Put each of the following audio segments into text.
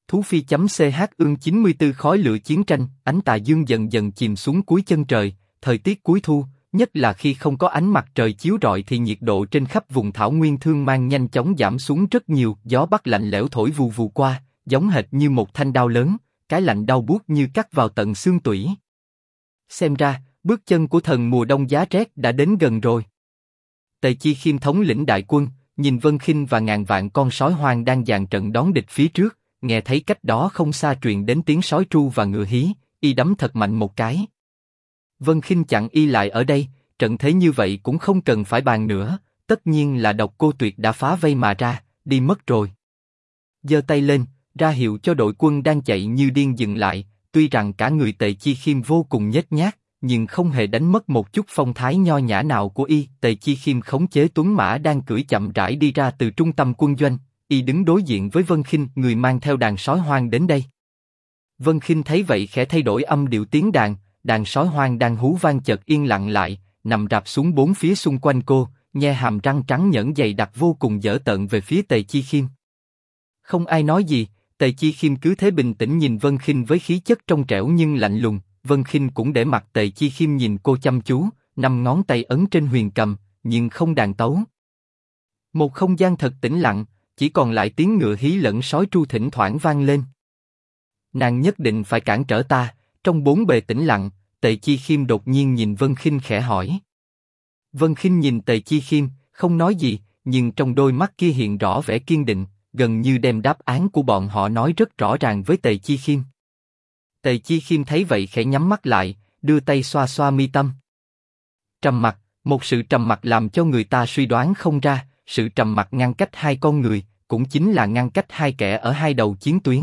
Thú phi.ch ương 94 khói lửa chiến tranh, ánh tà dương dần dần chìm xuống cuối chân trời, thời tiết cuối thu, nhất là khi không có ánh mặt trời chiếu rọi thì nhiệt độ trên khắp vùng thảo nguyên Thương Mang nhanh chóng giảm xuống rất nhiều, gió bắc lạnh lẽo thổi vù vù qua, giống hệt như một thanh đao lớn, cái lạnh đau buốt như cắt vào tận xương tủy. Xem ra, bước chân của thần mùa đông giá rét đã đến gần rồi. Tề Chi Khiêm thống lĩnh đại quân, nhìn Vân Khinh và ngàn vạn con sói hoang đang dàn trận đón địch phía trước, nghe thấy cách đó không xa truyền đến tiếng sói tru và ngựa hí, y đấm thật mạnh một cái. Vân Khinh chặn y lại ở đây, trận thế như vậy cũng không cần phải bàn nữa, tất nhiên là Độc Cô Tuyệt đã phá vây mà ra, đi mất rồi. Giơ tay lên, ra hiệu cho đội quân đang chạy như điên dừng lại, tuy rằng cả người Tề Chi Khiêm vô cùng nhếch nhác, nhưng không hề đánh mất một chút phong thái nho nhã nào của y. Tề Chi Khiêm khống chế tuấn mã đang cưỡi chậm rãi đi ra từ trung tâm quân doanh, y đứng đối diện với Vân Khinh, người mang theo đàn sói hoang đến đây. Vân Khinh thấy vậy khẽ thay đổi âm điệu tiếng đàn, đàn sói hoang đang hú vang chợt yên lặng lại, nằm rạp xuống bốn phía xung quanh cô, nhe hàm răng trắng nhẫn dày đặc vô cùng dữ tợn về phía Tề Chi Khiêm. Không ai nói gì, Tề Chi Khiêm cứ thế bình tĩnh nhìn Vân Khinh với khí chất trong trẻo nhưng lạnh lùng. Vân Khinh cũng để mặt Tề Chi Khiêm nhìn cô chăm chú, 5 ngón tay ấn trên huyền cầm, nhưng không đàn tấu. Một không gian thật tĩnh lặng, chỉ còn lại tiếng ngựa hí lẫn sói tru thỉnh thoảng vang lên. Nàng nhất định phải cản trở ta. Trong bốn bề tĩnh lặng, Tề Chi Khiêm đột nhiên nhìn Vân Khinh khẽ hỏi. Vân Khinh nhìn Tề Chi Khiêm, không nói gì, nhưng trong đôi mắt kia hiện rõ vẻ kiên định, gần như đem đáp án của bọn họ nói rất rõ ràng với Tề Chi Khiêm. Tề Chi Khiêm thấy vậy khẽ nhắm mắt lại, đưa tay xoa xoa mi tâm. Trầm mặc, một sự trầm mặc làm cho người ta suy đoán không ra, sự trầm mặc ngăn cách hai con người, cũng chính là ngăn cách hai kẻ ở hai đầu chiến tuyến.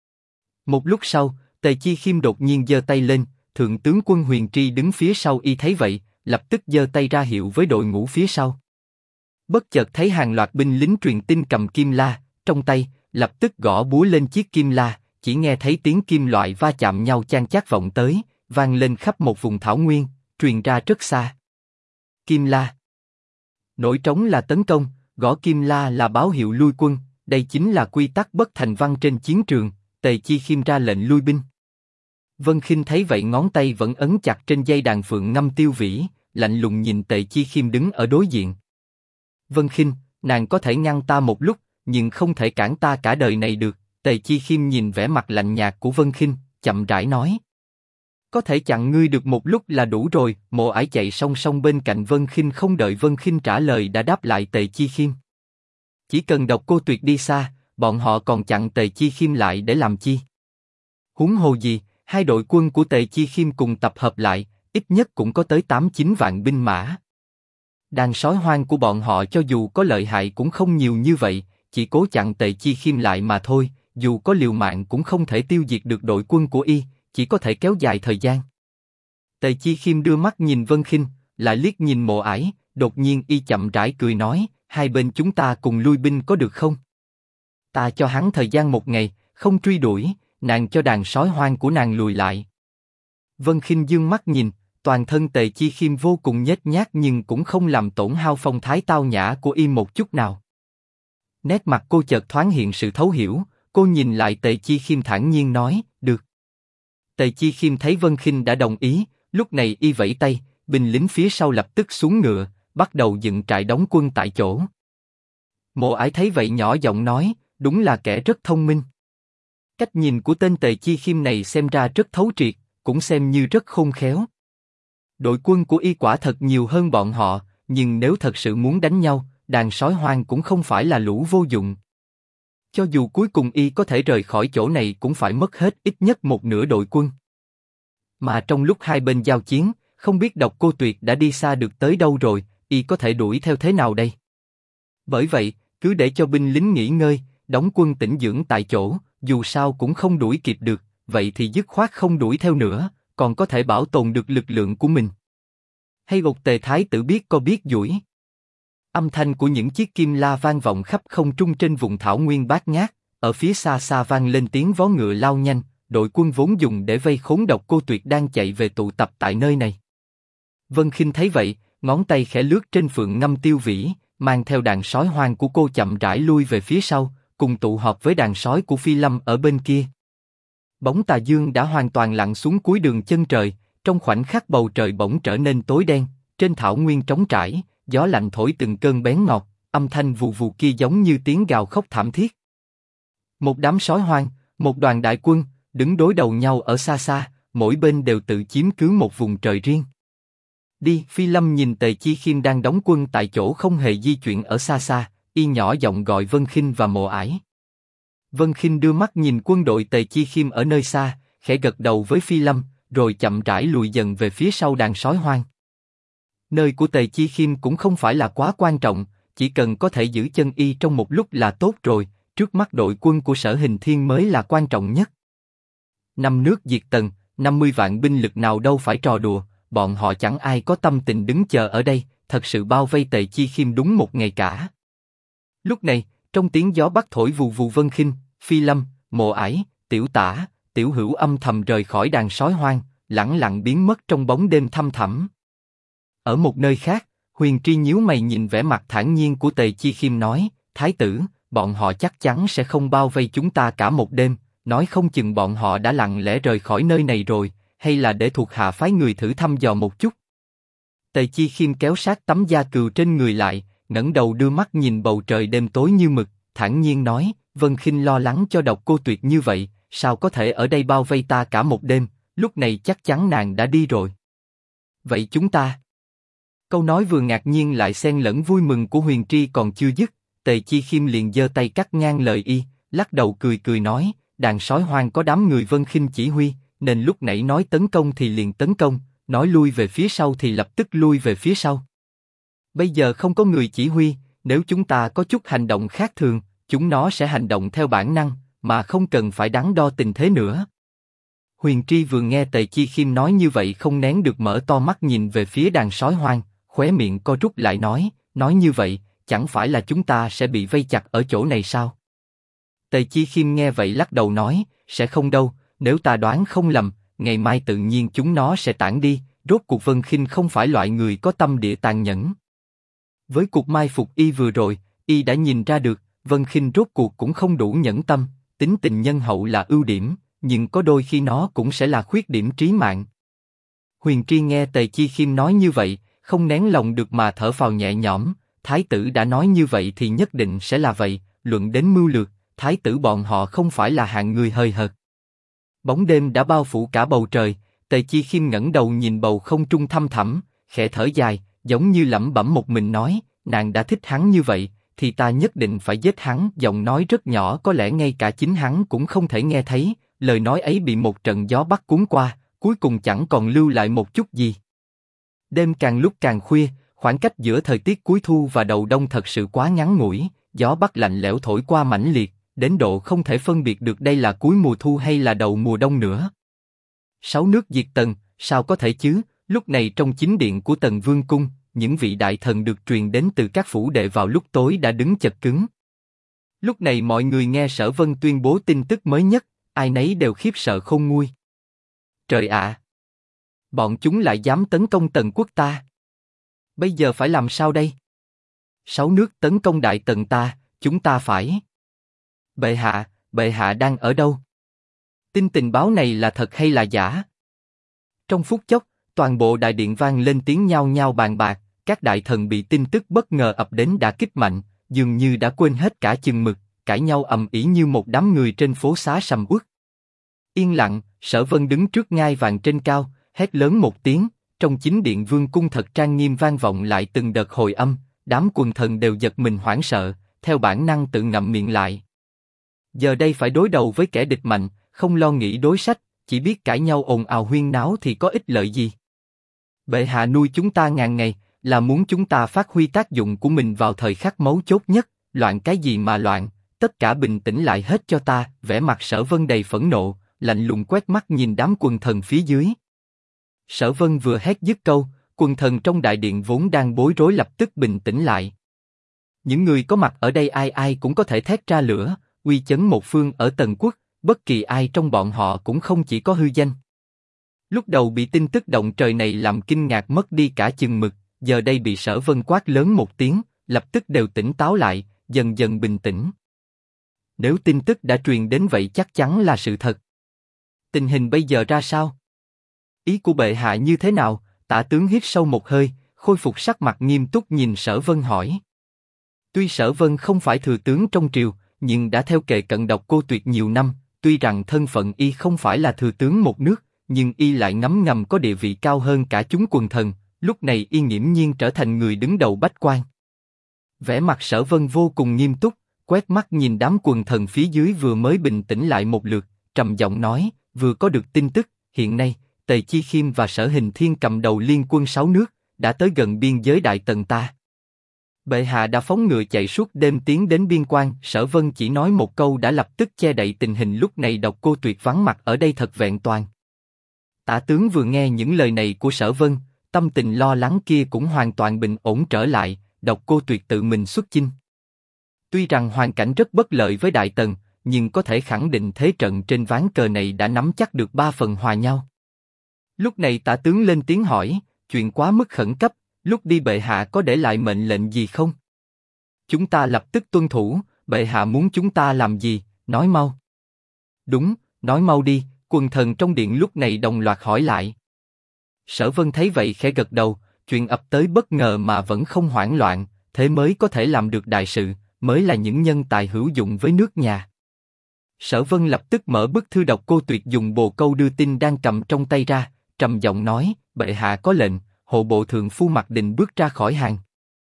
Một lúc sau, Tề Chi Khiêm đột nhiên giơ tay lên, thượng tướng quân Huyền Tri đứng phía sau y thấy vậy, lập tức giơ tay ra hiệu với đội ngũ phía sau. Bất chợt thấy hàng loạt binh lính truyền tin cầm kim la trong tay, lập tức gõ búa lên chiếc kim la. Chỉ nghe thấy tiếng kim loại va chạm nhau chan chát vọng tới, vang lên khắp một vùng thảo nguyên, truyền ra rất xa. Kim la. Nổi trống là tấn công, gõ kim la là báo hiệu lui quân, đây chính là quy tắc bất thành văn trên chiến trường. Tề Chi Khiêm ra lệnh lui binh. Vân Khinh thấy vậy ngón tay vẫn ấn chặt trên dây đàn phượng ngâm tiêu vĩ, lạnh lùng nhìn Tề Chi Khiêm đứng ở đối diện. Vân Khinh, nàng có thể ngăn ta một lúc, nhưng không thể cản ta cả đời này được. Tề Chi Khiêm nhìn vẻ mặt lạnh nhạt của Vân Khinh, chậm rãi nói. Có thể chặn ngươi được một lúc là đủ rồi. Mộ Ải chạy song song bên cạnh Vân Khinh, không đợi Vân Khinh trả lời đã đáp lại Tề Chi Khiêm. Chỉ cần Độc Cô Tuyệt đi xa, bọn họ còn chặn Tề Chi Khiêm lại để làm chi? Huống hồ gì, hai đội quân của Tề Chi Khiêm cùng tập hợp lại, ít nhất cũng có tới 8-9 vạn binh mã. Đàn sói hoang của bọn họ cho dù có lợi hại cũng không nhiều như vậy, chỉ cố chặn Tề Chi Khiêm lại mà thôi. Dù có liều mạng cũng không thể tiêu diệt được đội quân của y, chỉ có thể kéo dài thời gian. Tề Chi Khiêm đưa mắt nhìn Vân Khinh, lại liếc nhìn Mộ Ải, đột nhiên y chậm rãi cười nói, hai bên chúng ta cùng lui binh có được không? Ta cho hắn thời gian 1 ngày, không truy đuổi, nàng cho đàn sói hoang của nàng lùi lại. Vân Khinh dương mắt nhìn, toàn thân Tề Chi Khiêm vô cùng nhếch nhác nhưng cũng không làm tổn hao phong thái tao nhã của y một chút nào. Nét mặt cô chợt thoáng hiện sự thấu hiểu. Cô nhìn lại Tề Chi Khiêm thản nhiên nói, được. Tề Chi Khiêm thấy Vân Khinh đã đồng ý, lúc này y vẫy tay, binh lính phía sau lập tức xuống ngựa, bắt đầu dựng trại đóng quân tại chỗ. Mộ Ải thấy vậy nhỏ giọng nói, đúng là kẻ rất thông minh. Cách nhìn của tên Tề Chi Khiêm này xem ra rất thấu triệt, cũng xem như rất khôn khéo. Đội quân của y quả thật nhiều hơn bọn họ, nhưng nếu thật sự muốn đánh nhau, đàn sói hoang cũng không phải là lũ vô dụng. Cho dù cuối cùng y có thể rời khỏi chỗ này cũng phải mất hết ít nhất một nửa đội quân. Mà trong lúc hai bên giao chiến, không biết Độc Cô Tuyệt đã đi xa được tới đâu rồi, y có thể đuổi theo thế nào đây? Bởi vậy, cứ để cho binh lính nghỉ ngơi, đóng quân tĩnh dưỡng tại chỗ, dù sao cũng không đuổi kịp được, vậy thì dứt khoát không đuổi theo nữa, còn có thể bảo tồn được lực lượng của mình. Hay một Tề Thái tử biết co biết duỗi. Âm thanh của những chiếc kim la vang vọng khắp không trung trên vùng thảo nguyên bát ngát, ở phía xa xa vang lên tiếng vó ngựa lao nhanh, đội quân vốn dùng để vây khốn Độc Cô Tuyệt đang chạy về tụ tập tại nơi này. Vân Khinh thấy vậy, ngón tay khẽ lướt trên phượng ngâm tiêu vĩ, mang theo đàn sói hoang của cô chậm rãi lui về phía sau, cùng tụ họp với đàn sói của Phi Lâm ở bên kia. Bóng tà dương đã hoàn toàn lặn xuống cuối đường chân trời, trong khoảnh khắc bầu trời bỗng trở nên tối đen, trên thảo nguyên trống trải, gió lạnh thổi từng cơn bén ngọt, âm thanh vù vù kia giống như tiếng gào khóc thảm thiết. Một đám sói hoang, một đoàn đại quân, đứng đối đầu nhau ở xa xa, mỗi bên đều tự chiếm cứ một vùng trời riêng. Đi, Phi Lâm nhìn Tề Chi Khiêm đang đóng quân tại chỗ không hề di chuyển ở xa xa, y nhỏ giọng gọi Vân Khinh và Mộ Ải. Vân Khinh đưa mắt nhìn quân đội Tề Chi Khiêm ở nơi xa, khẽ gật đầu với Phi Lâm, rồi chậm rãi lùi dần về phía sau đàn sói hoang. Nơi của Tề Chi Khiêm cũng không phải là quá quan trọng, chỉ cần có thể giữ chân y trong một lúc là tốt rồi, trước mắt đội quân của Sở Hình Thiên mới là quan trọng nhất. 5 nước diệt Tần, 50 vạn binh lực nào đâu phải trò đùa, bọn họ chẳng ai có tâm tình đứng chờ ở đây, thật sự bao vây Tề Chi Khiêm đúng một ngày cả. Lúc này, trong tiếng gió bắc thổi vù vù, Vân Khinh, Phi Lâm, Mộ Ải, Tiểu Tả, Tiểu Hữu âm thầm rời khỏi đàn sói hoang, lẳng lặng biến mất trong bóng đêm thăm thẳm. Ở một nơi khác, Huyền Tri nhíu mày nhìn vẻ mặt thản nhiên của Tề Chi Khiêm nói, Thái tử, bọn họ chắc chắn sẽ không bao vây chúng ta cả một đêm, nói không chừng bọn họ đã lặng lẽ rời khỏi nơi này rồi, hay là để thuộc hạ phái người thử thăm dò một chút. Tề Chi Khiêm kéo sát tấm da cừu trên người lại, ngẩng đầu đưa mắt nhìn bầu trời đêm tối như mực, thản nhiên nói, Vân Khinh lo lắng cho Độc Cô Tuyệt như vậy, sao có thể ở đây bao vây ta cả một đêm, lúc này chắc chắn nàng đã đi rồi. Vậy chúng ta? Câu nói vừa ngạc nhiên lại xen lẫn vui mừng của Huyền Tri còn chưa dứt, Tề Chi Khiêm liền giơ tay cắt ngang lời y, lắc đầu cười cười nói, đàn sói hoang có đám người Vân Khinh chỉ huy, nên lúc nãy nói tấn công thì liền tấn công, nói lui về phía sau thì lập tức lui về phía sau. Bây giờ không có người chỉ huy, nếu chúng ta có chút hành động khác thường, chúng nó sẽ hành động theo bản năng, mà không cần phải đắn đo tình thế nữa. Huyền Tri vừa nghe Tề Chi Khiêm nói như vậy không nén được mở to mắt nhìn về phía đàn sói hoang, khóe miệng co rút lại nói như vậy, chẳng phải là chúng ta sẽ bị vây chặt ở chỗ này sao? Tề Chi Khiêm nghe vậy lắc đầu nói, sẽ không đâu, nếu ta đoán không lầm, ngày mai tự nhiên chúng nó sẽ tản đi, rốt cuộc Vân Khinh không phải loại người có tâm địa tàn nhẫn. Với cuộc mai phục y vừa rồi, y đã nhìn ra được, Vân Khinh rốt cuộc cũng không đủ nhẫn tâm, tính tình nhân hậu là ưu điểm, nhưng có đôi khi nó cũng sẽ là khuyết điểm trí mạng. Huyền Tri nghe Tề Chi Khiêm nói như vậy, không nén lòng được mà thở phào nhẹ nhõm, Thái tử đã nói như vậy thì nhất định sẽ là vậy, luận đến mưu lược, Thái tử bọn họ không phải là hạng người hời hợt. Bóng đêm đã bao phủ cả bầu trời, Tề Chi Khiêm ngẩng đầu nhìn bầu không trung thăm thẳm, khẽ thở dài, giống như lẩm bẩm một mình nói, nàng đã thích hắn như vậy, thì ta nhất định phải giết hắn. Giọng nói rất nhỏ, có lẽ ngay cả chính hắn cũng không thể nghe thấy, lời nói ấy bị một trận gió bắc cuốn qua, cuối cùng chẳng còn lưu lại một chút gì. Đêm càng lúc càng khuya, khoảng cách giữa thời tiết cuối thu và đầu đông thật sự quá ngắn ngủi, gió bắc lạnh lẽo thổi qua mãnh liệt, đến độ không thể phân biệt được đây là cuối mùa thu hay là đầu mùa đông nữa. 6 nước diệt Tần, sao có thể chứ? Lúc này trong chính điện của Tần Vương cung, những vị đại thần được truyền đến từ các phủ đệ vào lúc tối đã đứng chật cứng. Lúc này mọi người nghe Sở Vân tuyên bố tin tức mới nhất, ai nấy đều khiếp sợ khôn nguôi. Trời ạ! Bọn chúng lại dám tấn công Tần quốc ta. Bây giờ phải làm sao đây? 6 nước tấn công Đại Tần ta, chúng ta phải... Bệ hạ đang ở đâu? Tin tình báo này là thật hay là giả? Trong phút chốc, toàn bộ đại điện vang lên tiếng nhao nhao bàn bạc, các đại thần bị tin tức bất ngờ ập đến đả kích mạnh, dường như đã quên hết cả chừng mực, cãi nhau ầm ĩ như một đám người trên phố xá sầm uất. Yên lặng, Sở Vân đứng trước ngai vàng trên cao, hét lớn một tiếng, trong chính điện vương cung thật trang nghiêm vang vọng lại từng đợt hồi âm, đám quần thần đều giật mình hoảng sợ, theo bản năng tự ngậm miệng lại. Giờ đây phải đối đầu với kẻ địch mạnh, không lo nghĩ đối sách, chỉ biết cãi nhau ồn ào huyên náo thì có ích lợi gì? Bệ hạ nuôi chúng ta ngàn ngày, là muốn chúng ta phát huy tác dụng của mình vào thời khắc mấu chốt nhất, loạn cái gì mà loạn, tất cả bình tĩnh lại hết cho ta. Vẻ mặt Sở Vân đầy phẫn nộ, lạnh lùng quét mắt nhìn đám quần thần phía dưới. Sở Vân vừa hét dứt câu, quần thần trong đại điện vốn đang bối rối lập tức bình tĩnh lại. Những người có mặt ở đây ai ai cũng có thể thét ra lửa, uy chấn một phương ở Tần quốc, bất kỳ ai trong bọn họ cũng không chỉ có hư danh. Lúc đầu bị tin tức động trời này làm kinh ngạc mất đi cả chừng mực, giờ đây bị Sở Vân quát lớn một tiếng, lập tức đều tỉnh táo lại, dần dần bình tĩnh. Nếu tin tức đã truyền đến vậy chắc chắn là sự thật. Tình hình bây giờ ra sao? Ý của bệ hạ như thế nào? Tả tướng hít sâu một hơi, khôi phục sắc mặt nghiêm túc nhìn Sở Vân hỏi. Tuy Sở Vân không phải thừa tướng trong triều, nhưng đã theo kề cận Độc Cô Tuyệt nhiều năm. Tuy rằng thân phận y không phải là thừa tướng một nước, nhưng y lại ngấm ngầm có địa vị cao hơn cả chúng quần thần. Lúc này y nghiễm nhiên trở thành người đứng đầu bách quan. Vẻ mặt Sở Vân vô cùng nghiêm túc, quét mắt nhìn đám quần thần phía dưới vừa mới bình tĩnh lại một lượt, trầm giọng nói: vừa có được tin tức, hiện nay Tề Chi Khiêm và Sở Hình Thiên cầm đầu liên quân 6 nước đã tới gần biên giới Đại Tần ta. Bệ hạ đã phóng ngựa chạy suốt đêm tiến đến biên quan. Sở Vân chỉ nói một câu đã lập tức che đậy tình hình lúc này Độc Cô Tuyệt vắng mặt ở đây thật vẹn toàn. Tả tướng vừa nghe những lời này của Sở Vân, tâm tình lo lắng kia cũng hoàn toàn bình ổn trở lại. Độc Cô Tuyệt tự mình xuất chinh. Tuy rằng hoàn cảnh rất bất lợi với Đại Tần, nhưng có thể khẳng định thế trận trên ván cờ này đã nắm chắc được 3 phần hòa nhau. Lúc này Tả tướng lên tiếng hỏi: chuyện quá mức khẩn cấp, lúc đi bệ hạ có để lại mệnh lệnh gì không? Chúng ta lập tức tuân thủ. Bệ hạ muốn chúng ta làm gì? Nói mau. Đúng, nói mau đi. Quần thần trong điện lúc này đồng loạt hỏi lại. Sở Vân thấy vậy khẽ gật đầu. Chuyện ập tới bất ngờ mà vẫn không hoảng loạn, thế mới có thể làm được đại sự, mới là những nhân tài hữu dụng với nước nhà. Sở Vân lập tức mở bức thư Độc Cô Tuyệt dùng bồ câu đưa tin đang cầm trong tay ra, trầm giọng nói: bệ hạ có lệnh. Hộ bộ thượng phu Mạc Định bước ra khỏi hàng.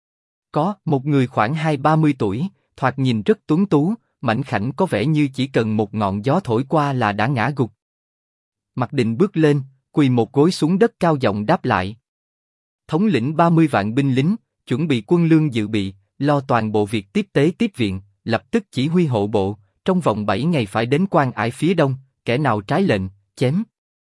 Có một người khoảng 20-30 tuổi, thoạt nhìn rất tuấn tú, mảnh khảnh, có vẻ như chỉ cần một ngọn gió thổi qua là đã ngã gục. Mạc Định bước lên, quỳ một gối xuống đất cao giọng đáp lại: thống lĩnh 30 vạn binh lính, chuẩn bị quân lương dự bị, lo toàn bộ việc tiếp tế tiếp viện, lập tức chỉ huy hộ bộ, trong vòng 7 ngày phải đến Quan Ải phía đông, kẻ nào trái lệnh, chém.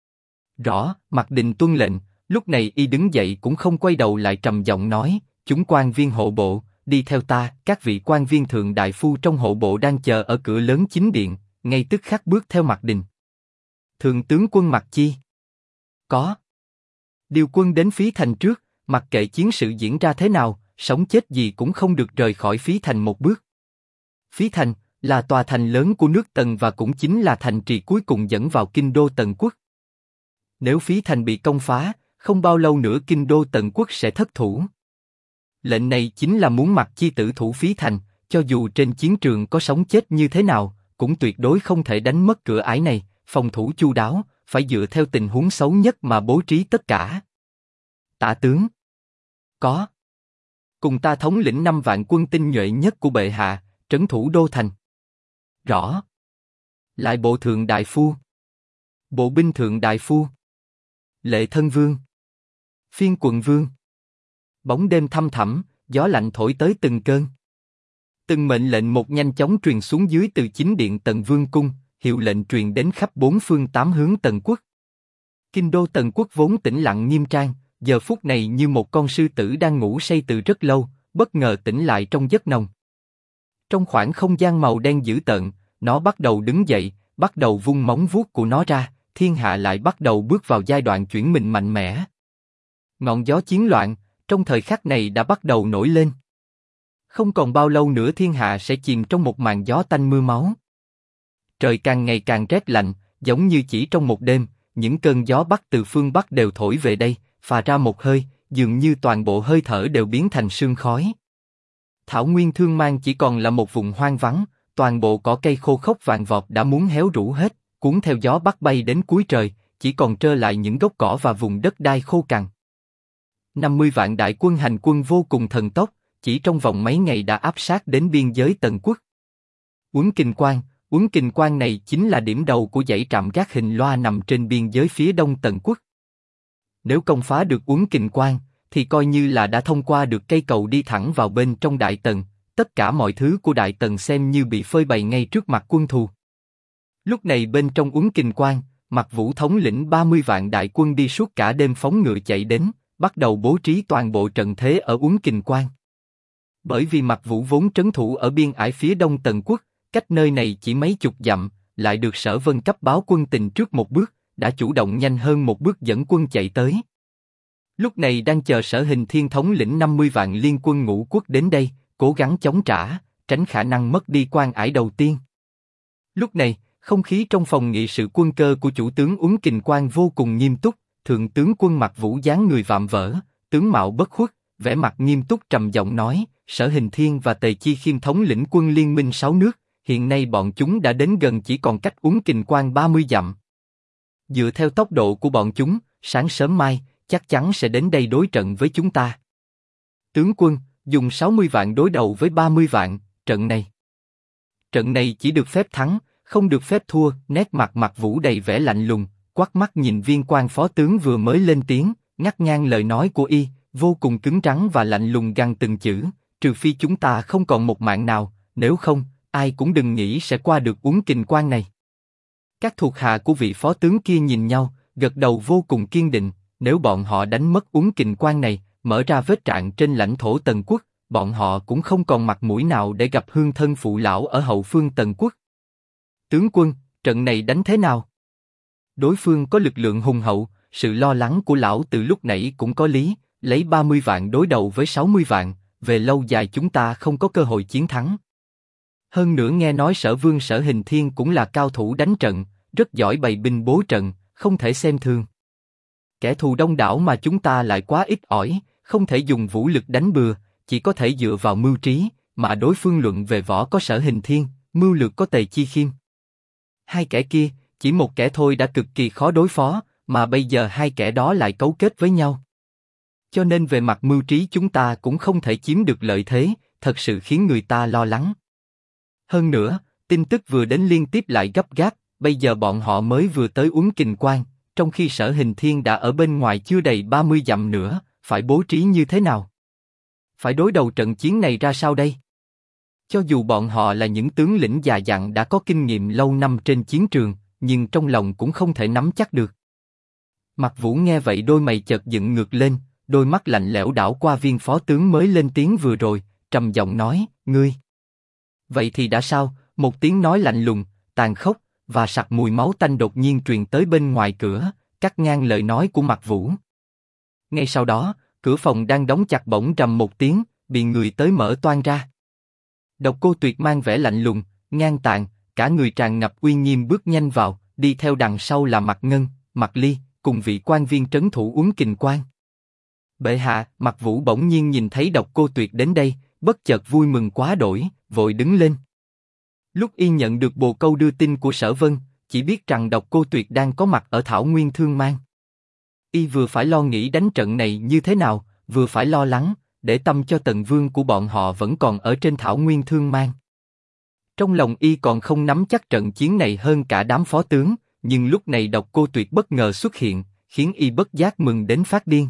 Rõ. Mạc Định tuân lệnh. Lúc này y đứng dậy cũng không quay đầu lại, trầm giọng nói: chúng quan viên hộ bộ, đi theo ta. Các vị quan viên thượng đại phu trong hộ bộ đang chờ ở cửa lớn chính điện, ngay tức khắc bước theo Mạc Định. Thượng tướng quân Mạc Chi. Có. Điều quân đến Phí Thành trước, mặc kệ chiến sự diễn ra thế nào, sống chết gì cũng không được rời khỏi Phí Thành một bước. Phí Thành là tòa thành lớn của nước Tần và cũng chính là thành trì cuối cùng dẫn vào kinh đô Tần quốc. Nếu Phí Thành bị công phá, không bao lâu nữa kinh đô Tần quốc sẽ thất thủ. Lệnh này chính là muốn Mạc Chi tử thủ Phí Thành, cho dù trên chiến trường có sống chết như thế nào, cũng tuyệt đối không thể đánh mất cửa ải này. Phòng thủ chu đáo, phải dựa theo tình huống xấu nhất mà bố trí tất cả. Tả tướng. Có. Cùng ta thống lĩnh 5 vạn quân tinh nhuệ nhất của bệ hạ, trấn thủ đô thành. Rõ. Lại bộ thượng đại phu. Bộ binh thượng đại phu. Lệ thân vương. Phiên quận vương. Bóng đêm thăm thẳm, gió lạnh thổi tới từng cơn. Từng mệnh lệnh một nhanh chóng truyền xuống dưới từ chính điện Tần Vương cung, hiệu lệnh truyền đến khắp 4 phương 8 hướng Tần quốc. Kinh đô Tần quốc vốn tĩnh lặng nghiêm trang, giờ phút này như một con sư tử đang ngủ say từ rất lâu, bất ngờ tỉnh lại trong giấc nồng. Trong khoảng không gian màu đen dữ tợn, nó bắt đầu đứng dậy, bắt đầu vung móng vuốt của nó ra, thiên hạ lại bắt đầu bước vào giai đoạn chuyển mình mạnh mẽ. Ngọn gió chiến loạn, trong thời khắc này đã bắt đầu nổi lên. Không còn bao lâu nữa thiên hạ sẽ chìm trong một màn gió tanh mưa máu. Trời càng ngày càng rét lạnh, giống như chỉ trong một đêm, những cơn gió bắc từ phương Bắc đều thổi về đây, phà ra một hơi, dường như toàn bộ hơi thở đều biến thành sương khói. Thảo nguyên Thương Mang chỉ còn là một vùng hoang vắng, toàn bộ cỏ cây khô khốc vàng vọt đã muốn héo rũ hết, cuốn theo gió bắc bay đến cuối trời, chỉ còn trơ lại những gốc cỏ và vùng đất đai khô cằn. 50 vạn đại quân hành quân vô cùng thần tốc, chỉ trong vòng mấy ngày đã áp sát đến biên giới Tần quốc. Uấn Kình Quan này chính là điểm đầu của dãy trạm gác hình loa nằm trên biên giới phía đông Tần quốc. Nếu công phá được Uấn Kình Quan, thì coi như là đã thông qua được cây cầu đi thẳng vào bên trong Đại Tần, tất cả mọi thứ của Đại Tần xem như bị phơi bày ngay trước mặt quân thù. Lúc này bên trong Uấn Kình Quan, Mạc Vũ thống lĩnh 30 vạn đại quân đi suốt cả đêm phóng ngựa chạy đến, bắt đầu bố trí toàn bộ trận thế ở Uấn Kình Quan. Bởi vì Mạc Vũ vốn trấn thủ ở biên ải phía đông Tần quốc, cách nơi này chỉ mấy chục dặm, lại được Sở Vân cấp báo quân tình trước một bước, đã chủ động nhanh hơn một bước dẫn quân chạy tới. Lúc này đang chờ Sở Hình Thiên thống lĩnh 50 vạn liên quân ngũ quốc đến đây, cố gắng chống trả, tránh khả năng mất đi Quan Ải đầu tiên. Lúc này, không khí trong phòng nghị sự quân cơ của chủ tướng Uấn Kình Quang vô cùng nghiêm túc, thượng tướng quân Mặc Vũ dáng người vạm vỡ, tướng mạo bất khuất, vẻ mặt nghiêm túc trầm giọng nói, Sở Hình Thiên và Tề Chi Khiêm thống lĩnh quân liên minh 6 nước, hiện nay bọn chúng đã đến gần chỉ còn cách Uấn Kình Quang 30 dặm. Dựa theo tốc độ của bọn chúng, sáng sớm mai, chắc chắn sẽ đến đây đối trận với chúng ta. Tướng quân, dùng 60 vạn đối đầu với 30 vạn, trận này chỉ được phép thắng, không được phép thua. Nét mặt Mặc Vũ đầy vẻ lạnh lùng, quắc mắt nhìn viên quan phó tướng vừa mới lên tiếng, ngắt ngang lời nói của y, vô cùng cứng rắn và lạnh lùng gằn từng chữ, trừ phi chúng ta không còn một mạng nào, nếu không, ai cũng đừng nghĩ sẽ qua được Uấn Kình Quang này. Các thuộc hạ của vị phó tướng kia nhìn nhau, gật đầu vô cùng kiên định, nếu bọn họ đánh mất Uấn Kình Quang này, mở ra vết rạn trên lãnh thổ Tần Quốc, bọn họ cũng không còn mặt mũi nào để gặp hương thân phụ lão ở hậu phương Tần Quốc. Tướng quân, trận này đánh thế nào? Đối phương có lực lượng hùng hậu, sự lo lắng của lão từ lúc nãy cũng có lý, lấy 30 vạn đối đầu với 60 vạn, về lâu dài chúng ta không có cơ hội chiến thắng. Hơn nữa nghe nói Sở Vương Sở Hình Thiên cũng là cao thủ đánh trận, rất giỏi bày binh bố trận, không thể xem thường. Kẻ thù đông đảo mà chúng ta lại quá ít ỏi, không thể dùng vũ lực đánh bừa, chỉ có thể dựa vào mưu trí, mà đối phương luận về võ có Sở Hình Thiên, mưu lược có Tề Chi Khiêm. Hai kẻ kia, chỉ một kẻ thôi đã cực kỳ khó đối phó, mà bây giờ hai kẻ đó lại cấu kết với nhau. Cho nên về mặt mưu trí chúng ta cũng không thể chiếm được lợi thế, thật sự khiến người ta lo lắng. Hơn nữa, tin tức vừa đến liên tiếp lại gấp gáp, bây giờ bọn họ mới vừa tới Uấn Kình Quang, trong khi Sở Hình Thiên đã ở bên ngoài chưa đầy 30 dặm nữa, phải bố trí như thế nào? Phải đối đầu trận chiến này ra sao đây? Cho dù bọn họ là những tướng lĩnh già dặn đã có kinh nghiệm lâu năm trên chiến trường, nhưng trong lòng cũng không thể nắm chắc được. Mặc Vũ nghe vậy đôi mày chợt dựng ngược lên, đôi mắt lạnh lẽo đảo qua viên phó tướng mới lên tiếng vừa rồi, trầm giọng nói, ngươi. Vậy thì đã sao? Một tiếng nói lạnh lùng, tàn khốc và sặc mùi máu tanh đột nhiên truyền tới bên ngoài cửa, cắt ngang lời nói của Mặc Vũ. Ngay sau đó, cửa phòng đang đóng chặt bỗng rầm một tiếng, bị người tới mở toang ra. Độc Cô Tuyệt mang vẻ lạnh lùng, ngang tàn, cả người tràn ngập uy nghiêm bước nhanh vào, đi theo đằng sau là Mạc Ngân, Mạc Ly, cùng vị quan viên trấn thủ Uấn Kình Quang. Bệ hạ, Mặc Vũ bỗng nhiên nhìn thấy Độc Cô Tuyệt đến đây, bất chợt vui mừng quá đổi, vội đứng lên. Lúc y nhận được bồ câu đưa tin của Sở Vân, chỉ biết rằng Độc Cô Tuyệt đang có mặt ở Thảo Nguyên Thương Mang. Y vừa phải lo nghĩ đánh trận này như thế nào, vừa phải lo lắng, để tâm cho Tần Vương của bọn họ vẫn còn ở trên Thảo Nguyên Thương Mang. Trong lòng y còn không nắm chắc trận chiến này hơn cả đám phó tướng, nhưng lúc này Độc Cô Tuyệt bất ngờ xuất hiện, khiến y bất giác mừng đến phát điên.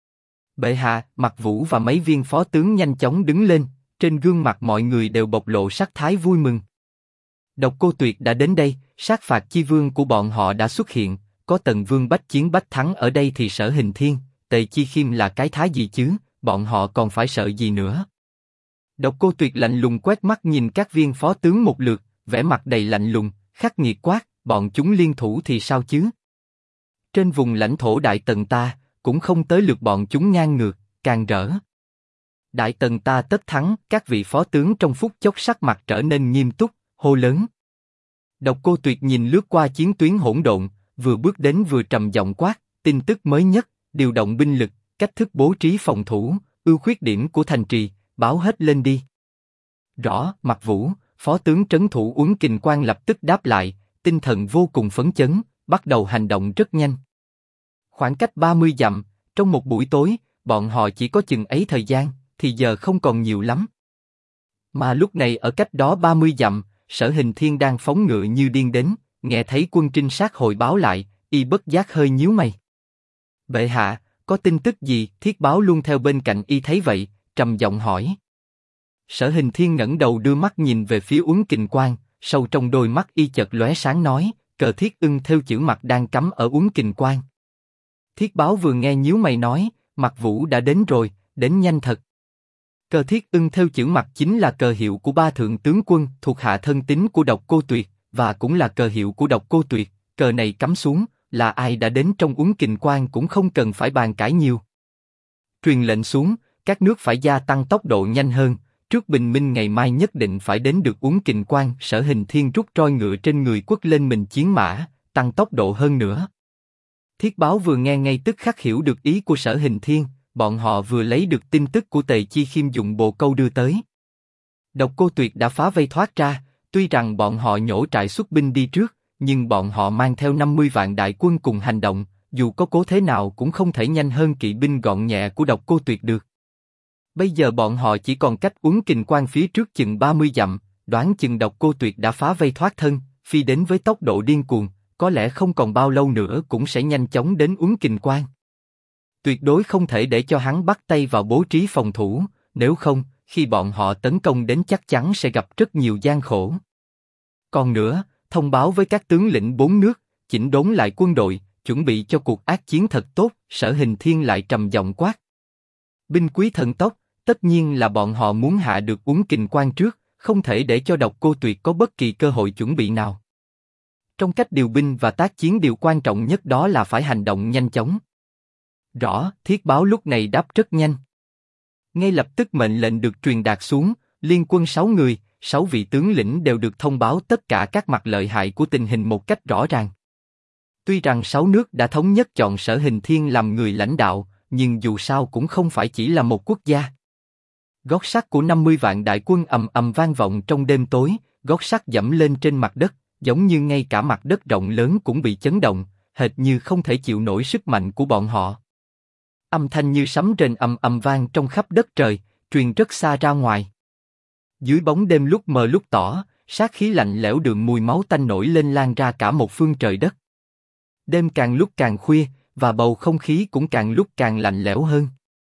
Bệ hạ, Mặc Vũ và mấy viên phó tướng nhanh chóng đứng lên, trên gương mặt mọi người đều bộc lộ sắc thái vui mừng. Độc Cô Tuyệt đã đến đây, sát phạt chi vương của bọn họ đã xuất hiện, có Tần Vương bách chiến bách thắng ở đây thì Sở Hình Thiên, Tề Chi Khiêm là cái thá gì chứ, bọn họ còn phải sợ gì nữa? Độc Cô Tuyệt lạnh lùng quét mắt nhìn các viên phó tướng một lượt, vẻ mặt đầy lạnh lùng, khắc nghiệt quát, bọn chúng liên thủ thì sao chứ? Trên vùng lãnh thổ Đại Tần ta, cũng không tới lượt bọn chúng ngang ngược, càng rỡ. Đại Tần ta tất thắng, các vị phó tướng trong phút chốc sắc mặt trở nên nghiêm túc, hô lớn. Độc Cô Tuyệt nhìn lướt qua chiến tuyến hỗn độn, vừa bước đến vừa trầm giọng quát, tin tức mới nhất, điều động binh lực, cách thức bố trí phòng thủ, ưu khuyết điểm của thành trì, báo hết lên đi. Rõ, Mặc Vũ, phó tướng trấn thủ Uấn Kình Quang lập tức đáp lại, tinh thần vô cùng phấn chấn, bắt đầu hành động rất nhanh. Khoảng cách 30 dặm, trong một buổi tối, bọn họ chỉ có chừng ấy thời gian, thì giờ không còn nhiều lắm. Mà lúc này ở cách đó 30 dặm, Sở Hình Thiên đang phóng ngựa như điên đến, nghe thấy quân trinh sát hồi báo lại, y bất giác hơi nhíu mày. Bệ hạ, có tin tức gì? Thiết Báo luôn theo bên cạnh y thấy vậy, trầm giọng hỏi. Sở Hình Thiên ngẩng đầu đưa mắt nhìn về phía Uấn Kình Quang, sâu trong đôi mắt y chợt lóe sáng nói, cờ Thiết Ưng theo chữ Mặc đang cắm ở Uấn Kình Quang. Thiết Báo vừa nghe nhíu mày nói, Mặc Vũ đã đến rồi, đến nhanh thật. Cờ Thiết Ưng theo chữ Mặc chính là cờ hiệu của ba thượng tướng quân thuộc hạ thân tín của Độc Cô Tuyệt, và cũng là cờ hiệu của Độc Cô Tuyệt. Cờ này cắm xuống, là ai đã đến trong Uấn Kình Quang cũng không cần phải bàn cãi nhiều. Truyền lệnh xuống, các nước phải gia tăng tốc độ nhanh hơn, trước bình minh ngày mai nhất định phải đến được Uốn Kình Quan. Sở Hình Thiên rút roi ngựa trên người quất lên mình chiến mã, tăng tốc độ hơn nữa. Thiết Báo vừa nghe ngay tức khắc hiểu được ý của Sở Hình Thiên, bọn họ vừa lấy được tin tức của Tề Chi Khiêm dụng bồ câu đưa tới. Độc Cô Tuyệt đã phá vây thoát ra, tuy rằng bọn họ nhổ trại xuất binh đi trước, nhưng bọn họ mang theo 50 vạn đại quân cùng hành động, dù có cố thế nào cũng không thể nhanh hơn kỵ binh gọn nhẹ của Độc Cô Tuyệt được. Bây giờ bọn họ chỉ còn cách Uốn Kình Quan phía trước chừng 30 dặm, đoán chừng Độc Cô Tuyệt đã phá vây thoát thân, phi đến với tốc độ điên cuồng, có lẽ không còn bao lâu nữa cũng sẽ nhanh chóng đến Uốn Kình Quan. Tuyệt đối không thể để cho hắn bắt tay vào bố trí phòng thủ, nếu không, khi bọn họ tấn công đến chắc chắn sẽ gặp rất nhiều gian khổ. Còn nữa, thông báo với các tướng lĩnh 4 nước, chỉnh đốn lại quân đội, chuẩn bị cho cuộc ác chiến thật tốt. Sở Hình Thiên lại trầm giọng quát. Binh quý thần tốc, tất nhiên là bọn họ muốn hạ được Uốn Kình Quan trước, không thể để cho Độc Cô Tuyệt có bất kỳ cơ hội chuẩn bị nào. Trong cách điều binh và tác chiến điều quan trọng nhất đó là phải hành động nhanh chóng. Rõ. Thiết Báo lúc này đáp rất nhanh. Ngay lập tức mệnh lệnh được truyền đạt xuống, liên quân 6 người, 6 vị tướng lĩnh đều được thông báo tất cả các mặt lợi hại của tình hình một cách rõ ràng. Tuy rằng 6 nước đã thống nhất chọn Sở Hình Thiên làm người lãnh đạo, nhưng dù sao cũng không phải chỉ là một quốc gia. Gót sắt của 50 vạn đại quân ầm ầm vang vọng trong đêm tối, gót sắt dẫm lên trên mặt đất, giống như ngay cả mặt đất rộng lớn cũng bị chấn động, hệt như không thể chịu nổi sức mạnh của bọn họ. Âm thanh như sấm rền ầm ầm vang trong khắp đất trời, truyền rất xa ra ngoài. Dưới bóng đêm lúc mờ lúc tỏ, sát khí lạnh lẽo đượm mùi máu tanh nổi lên lan ra cả một phương trời đất. Đêm càng lúc càng khuya, và bầu không khí cũng càng lúc càng lạnh lẽo hơn.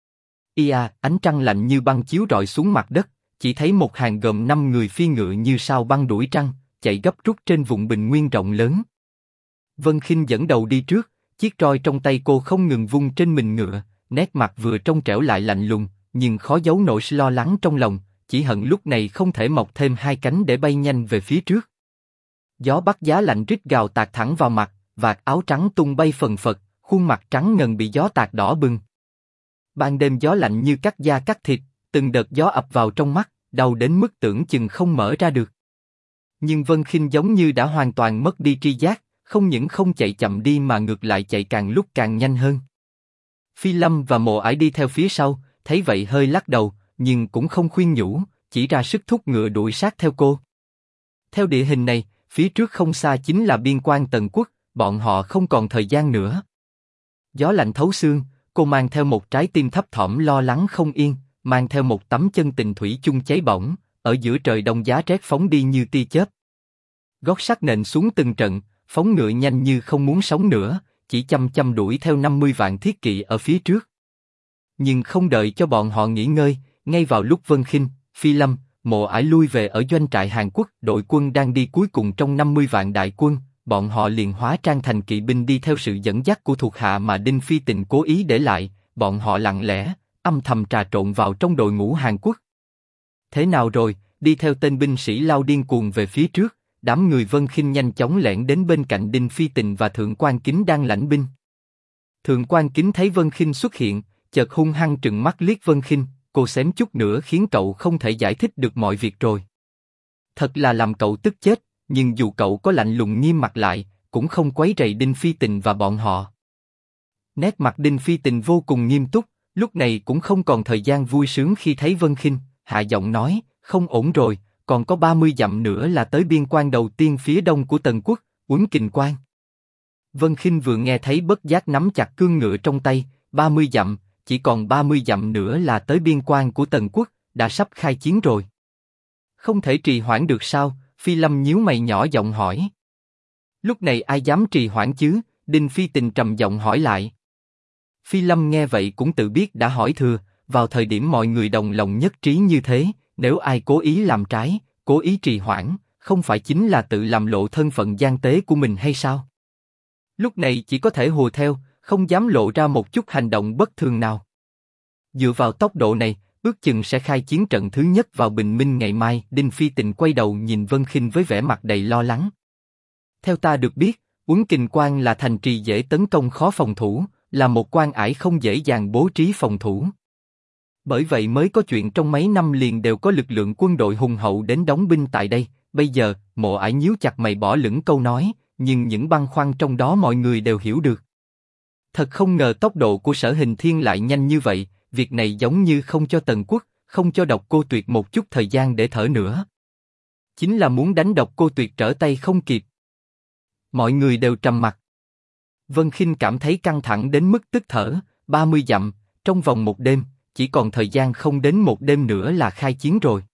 Ánh trăng lạnh như băng chiếu rọi xuống mặt đất, chỉ thấy một hàng gồm 5 người phi ngựa như sao băng đuổi trăng, chạy gấp rút trên vùng bình nguyên rộng lớn. Vân Khinh dẫn đầu đi trước, chiếc roi trong tay cô không ngừng vung trên mình ngựa, nét mặt vừa trong trẻo lại lạnh lùng, nhưng khó giấu nỗi lo lắng trong lòng, chỉ hận lúc này không thể mọc thêm 2 cánh để bay nhanh về phía trước. Gió bắc giá lạnh rít gào tạt thẳng vào mặt, vạt áo trắng tung bay phần phật, khuôn mặt trắng ngần bị gió tạt đỏ bừng. Ban đêm gió lạnh như cắt da cắt thịt, từng đợt gió ập vào trong mắt, đau đến mức tưởng chừng không mở ra được. Nhưng Vân Khinh giống như đã hoàn toàn mất đi tri giác, không những không chạy chậm đi mà ngược lại chạy càng lúc càng nhanh hơn. Phi Lâm và Mộ Ải đi theo phía sau, thấy vậy hơi lắc đầu, nhưng cũng không khuyên nhủ, chỉ ra sức thúc ngựa đuổi sát theo cô. Theo địa hình này, phía trước không xa chính là biên quan Tần Quốc, bọn họ không còn thời gian nữa. Gió lạnh thấu xương, cô mang theo một trái tim thấp thỏm lo lắng không yên, mang theo một tấm chân tình thủy chung cháy bỏng, ở giữa trời đông giá rét phóng đi như tia chớp. Gót sắt nện xuống từng trận, phóng ngựa nhanh như không muốn sống nữa, chỉ chăm chăm đuổi theo 50 vạn thiết kỵ ở phía trước. Nhưng không đợi cho bọn họ nghỉ ngơi, ngay vào lúc Vân Khinh, Phi Lâm, Mộ Ải lui về ở doanh trại Hàn Quốc, đội quân đang đi cuối cùng trong 50 vạn đại quân, bọn họ liền hóa trang thành kỵ binh đi theo sự dẫn dắt của thuộc hạ mà Đinh Phi Tình cố ý để lại, bọn họ lặng lẽ, âm thầm trà trộn vào trong đội ngũ Hàn Quốc. Thế nào rồi? Đi theo tên binh sĩ lao điên cuồng về phía trước, đám người Vân Khinh nhanh chóng lẻn đến bên cạnh Đinh Phi Tình và Thượng Quan Kính đang lãnh binh. Thượng Quan Kính thấy Vân Khinh xuất hiện, chợt hung hăng trừng mắt liếc Vân Khinh, cô xém chút nữa khiến cậu không thể giải thích được mọi việc rồi. Thật là làm cậu tức chết, nhưng dù cậu có lạnh lùng nghiêm mặt lại, cũng không quấy rầy Đinh Phi Tình và bọn họ. Nét mặt Đinh Phi Tình vô cùng nghiêm túc, lúc này cũng không còn thời gian vui sướng khi thấy Vân Khinh, hạ giọng nói, không ổn rồi, còn có 30 dặm nữa là tới biên quan đầu tiên phía đông của Tần Quốc, Uốn Kình Quan. Vân Khinh vừa nghe thấy bất giác nắm chặt cương ngựa trong tay, 30 dặm, chỉ còn 30 dặm nữa là tới biên quan của Tần Quốc, đã sắp khai chiến rồi. Không thể trì hoãn được sao? Phi Lâm nhíu mày nhỏ giọng hỏi. Lúc này ai dám trì hoãn chứ? Đinh Phi Tình trầm giọng hỏi lại. Phi Lâm nghe vậy cũng tự biết đã hỏi thừa, vào thời điểm mọi người đồng lòng nhất trí như thế, nếu ai cố ý làm trái, cố ý trì hoãn, không phải chính là tự làm lộ thân phận gian tế của mình hay sao? Lúc này chỉ có thể hùa theo, không dám lộ ra một chút hành động bất thường nào. Dựa vào tốc độ này, ước chừng sẽ khai chiến trận thứ nhất vào bình minh ngày mai. Đinh Phi Tình quay đầu nhìn Vân Khinh với vẻ mặt đầy lo lắng. Theo ta được biết, Uốn Kình Quan là thành trì dễ tấn công khó phòng thủ, là một quan ải không dễ dàng bố trí phòng thủ. Bởi vậy mới có chuyện trong mấy năm liền đều có lực lượng quân đội hùng hậu đến đóng binh tại đây. Bây giờ, Mộ Ải nhíu chặt mày bỏ lửng câu nói, nhưng những băn khoăn trong đó mọi người đều hiểu được. Thật không ngờ tốc độ của Sở Hình Thiên lại nhanh như vậy, việc này giống như không cho Tần Quốc, không cho Độc Cô Tuyệt một chút thời gian để thở nữa. Chính là muốn đánh Độc Cô Tuyệt trở tay không kịp. Mọi người đều trầm mặc. Vân Khinh cảm thấy căng thẳng đến mức tức thở, 30 dặm, trong vòng một đêm, chỉ còn thời gian không đến một đêm nữa là khai chiến rồi.